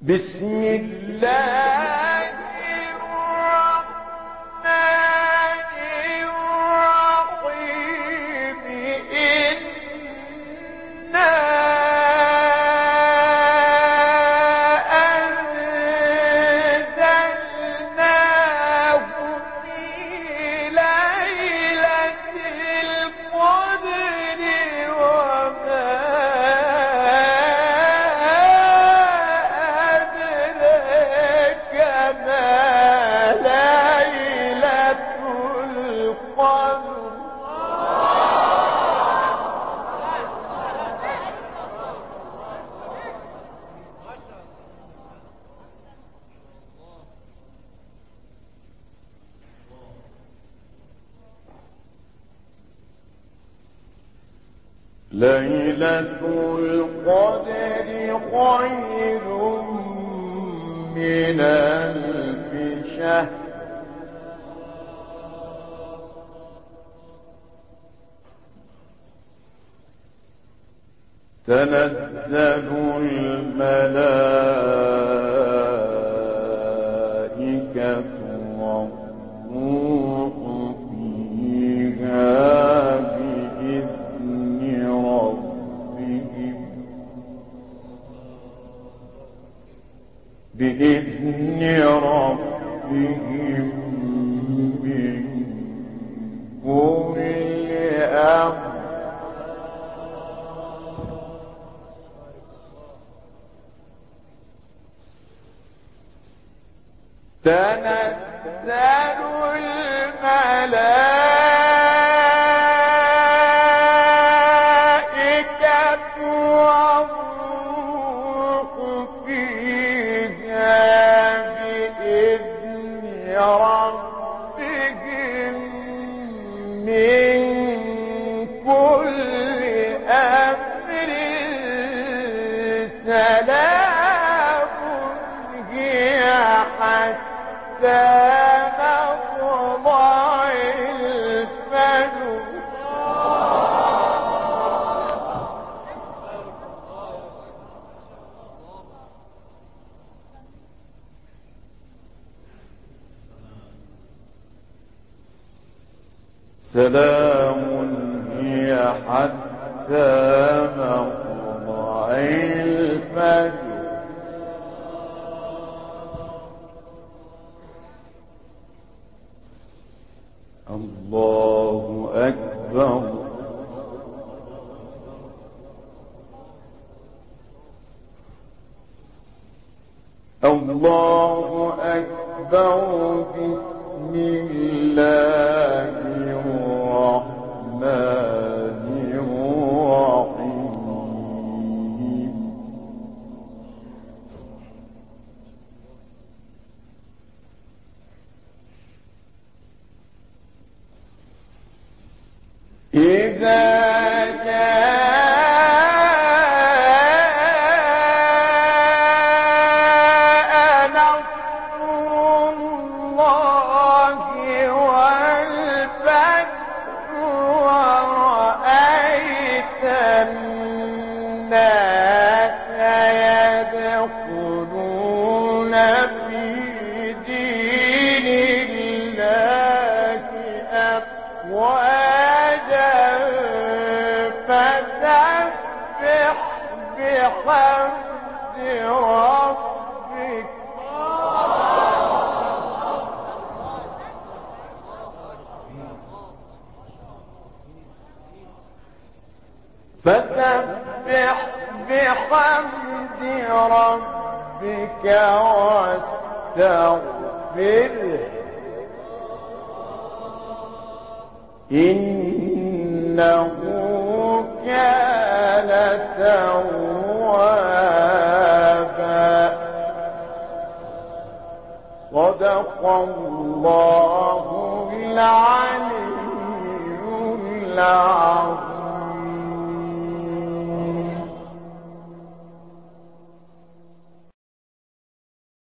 بسم الله الرحمن الرحيم إنا أنزلناه في ليلة القدر وما أدراك ما ليلة القدر ليلة القدر خير من ألف شهر تنزل الملائكة والروح فيها بإذن ربهم من كل أمر تنزل الملائكة والروح فيها بإذن ربهم من كل أمر سلام هي حتى مطلع الفجر سلام هي حتى مطلع الفجر الله أكبر الله أكبر بسم الله الرحمن الرحيم إذا جاء نصر الله والفتح ورأيت الناس يدخلون في دين الله أفواجا فسبح بحمد ربك فسبح بحمد ربك واستغفره إنه كان توابا صدق الله العلي العظيم